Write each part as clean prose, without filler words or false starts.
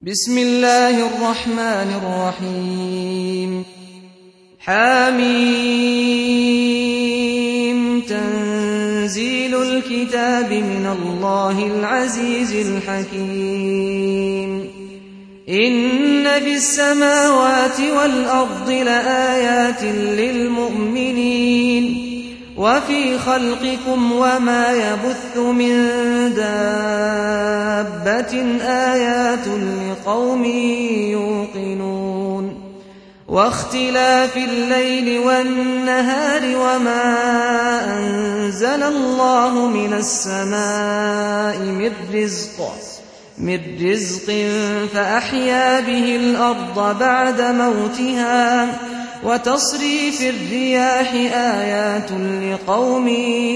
بسم الله الرحمن الرحيم حميم تنزيل الكتاب من الله العزيز الحكيم إن في السماوات والأرض لآيات للمؤمنين وفي خلقكم وما يبث من دابة آيات لقوم يوقنون واختلاف الليل والنهار وما أنزل الله من السماء من رزق فأحيا به الأرض بعد موتها وتصريف الرياح آيات لقوم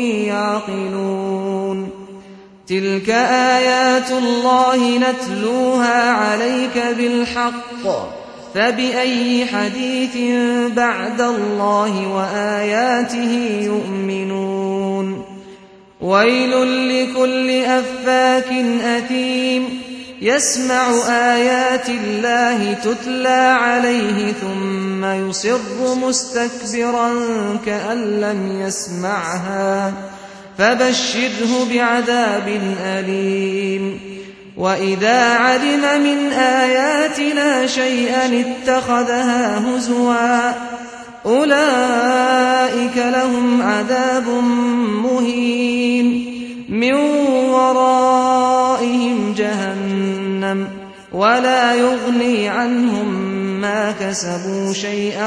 يعقلون تلك آيات الله نتلوها عليك بالحق فبأي حديث بعد الله وآياته يؤمنون ويل لكل أفاك أثيم يسمع آيات الله تتلى عليه ثم يصر مستكبرا كأن لم يسمعها فبشره بعذاب أليم وإذا علم من آياتنا شيئا اتخذها هزوا أولئك لهم عذاب مهين من ورائهم جهنم ولا يغني عنهم ما كسبوا شيئا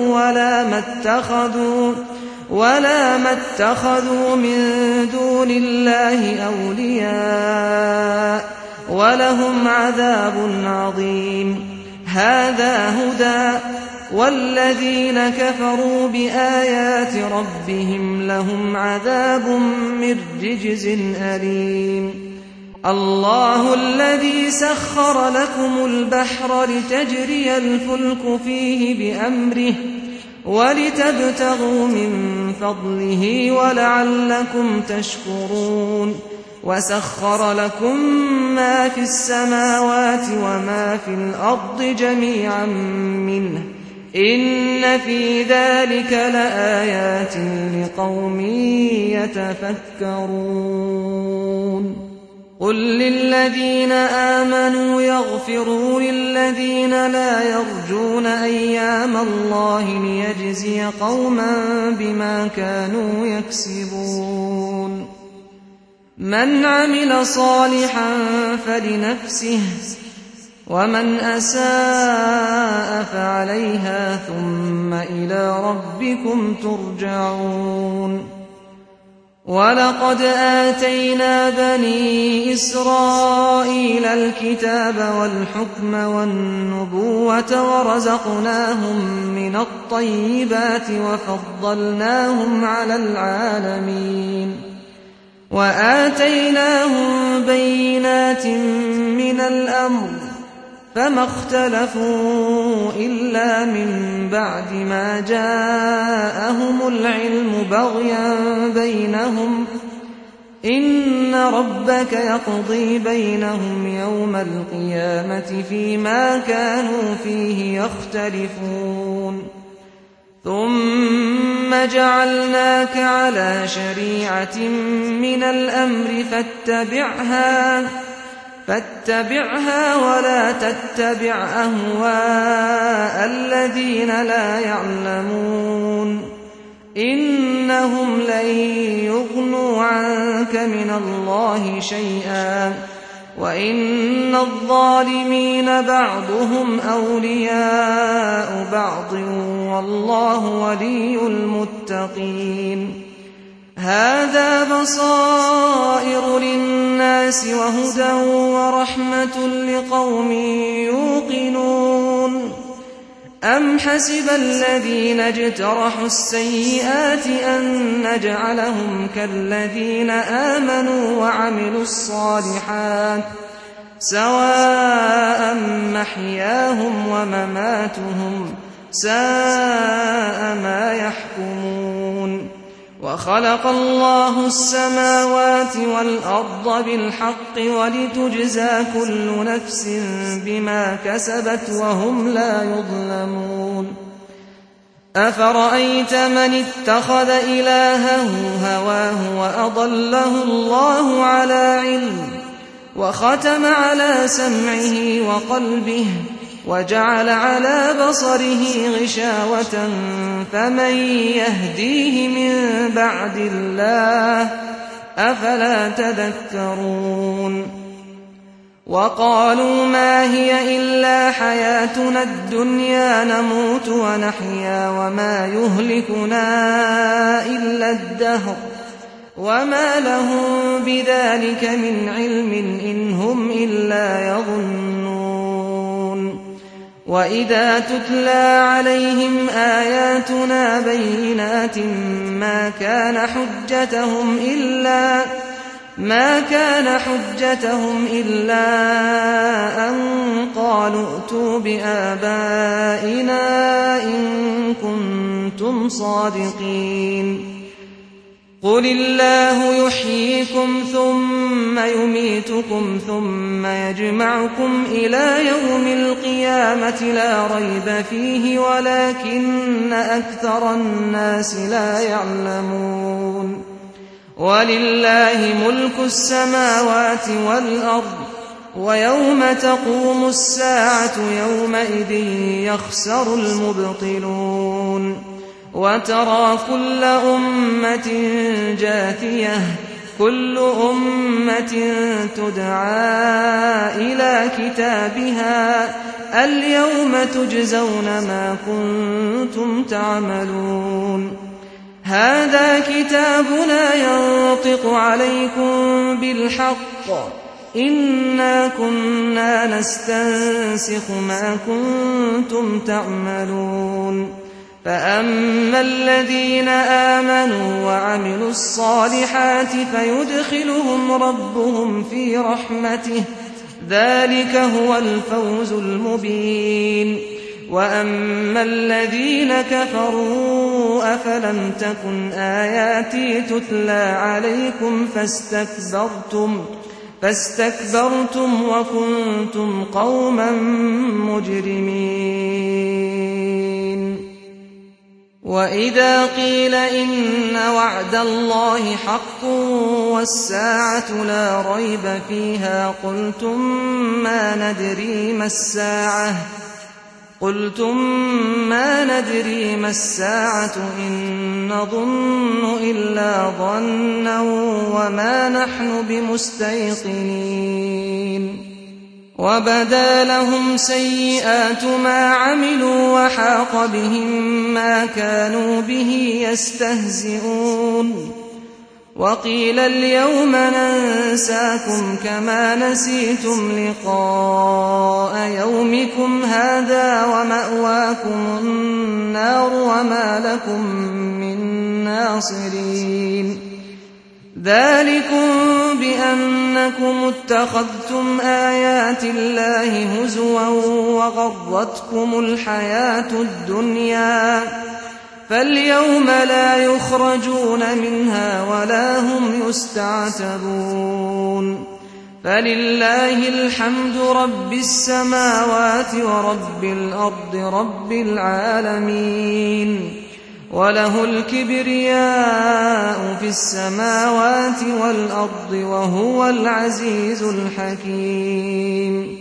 ولا ما اتخذوا من دون الله أولياء ولهم عذاب عظيم هذا هدى والذين كفروا بآيات ربهم لهم عذاب من رجز أليم الله الذي سخر لكم البحر لتجري الفلك فيه بأمره ولتبتغوا من فضله ولعلكم تشكرون وسخر لكم ما في السماوات وما في الأرض جميعا منه إن في ذلك لآيات لقوم يتفكرون قل للذين آمنوا يغفروا للذين لا يرجون أيام الله ليجزي قوما بما كانوا يكسبون من عمل صالحا فلنفسه ومن أساء فعليها ثم إلى ربكم ترجعون ولقد آتينا بني إسرائيل الكتاب والحكم والنبوة ورزقناهم من الطيبات وفضلناهم على العالمين وآتيناهم بينات من الأمر فما اختلفوا إلا من بعد ما جاءهم العلم بغيا بينهم إن ربك يقضي بينهم يوم القيامة فيما كانوا فيه يختلفون ثم جعلناك على شريعة من الأمر فاتبعها ولا تتبع أهواء الذين لا يعلمون إنهم لن يغنوا عنك من الله شيئا وإن الظالمين بعضهم أولياء بعض والله ولي المتقين هذا بصائر للناس وهدى ورحمة لقوم يوقنون أم حسب الذين اجترحوا السيئات أن نجعلهم كالذين آمنوا وعملوا الصالحات سواء محياهم ومماتهم ساء ما يحكمون وخلق الله السماوات والأرض بالحق ولتجزى كل نفس بما كسبت وهم لا يظلمون أفرأيت من اتخذ إلهه هواه وأضله الله على علم وختم على سمعه وقلبه وجعل على بصره غشاوة فمن يهديه من بعد الله أفلا تذكرون وقالوا ما هي إلا حياتنا الدنيا نموت ونحيا وما يهلكنا إلا الدهر وما لهم بذلك من علم إن هم إلا يظنون وإذا تتلى عليهم آياتنا بينات ما كان حجتهم إلا أن قالوا ائتوا بآبائنا إن كنتم صادقين قل الله يحييكم ثم يميتكم ثم يجمعكم إلى يوم القيامة لا ريب فيه ولكن أكثر الناس لا يعلمون ولله ملك السماوات والأرض ويوم تقوم الساعة يومئذ يخسر المبطلون وترى كل أمة جاثية كل أمة تدعى إلى كتابها اليوم تجزون ما كنتم تعملون هذا كتابنا ينطق عليكم بالحق إنا كنا نستنسخ ما كنتم تعملون فأما الذين آمنوا وعملوا الصالحات فيدخلهم ربهم في رحمته ذلك هو الفوز المبين وأما الذين كفروا أفلم تكن آياتي تتلى عليكم فاستكبرتم وكنتم قوما مجرمين وإذا قيل إن وعد الله حق والساعة لا ريب فيها قلتم ما ندري ما الساعة إن نظن إلا ظنا وما نحن بمستيقنين وبدا لهم سيئات ما عملوا وحاق بهم ما كانوا به يستهزئون وقيل اليوم ننساكم كما نسيتم لقاء يومكم هذا ومأواكم النار وما لكم من ناصرين ذلكم بأنكم اتخذتم آيات الله هزوا وغرتكم الحياة الدنيا فاليوم لا يخرجون منها ولا هم يستعتبون فلله الحمد رب السماوات ورب الأرض رب العالمين وله الكبرياء في السماوات والأرض وهو العزيز الحكيم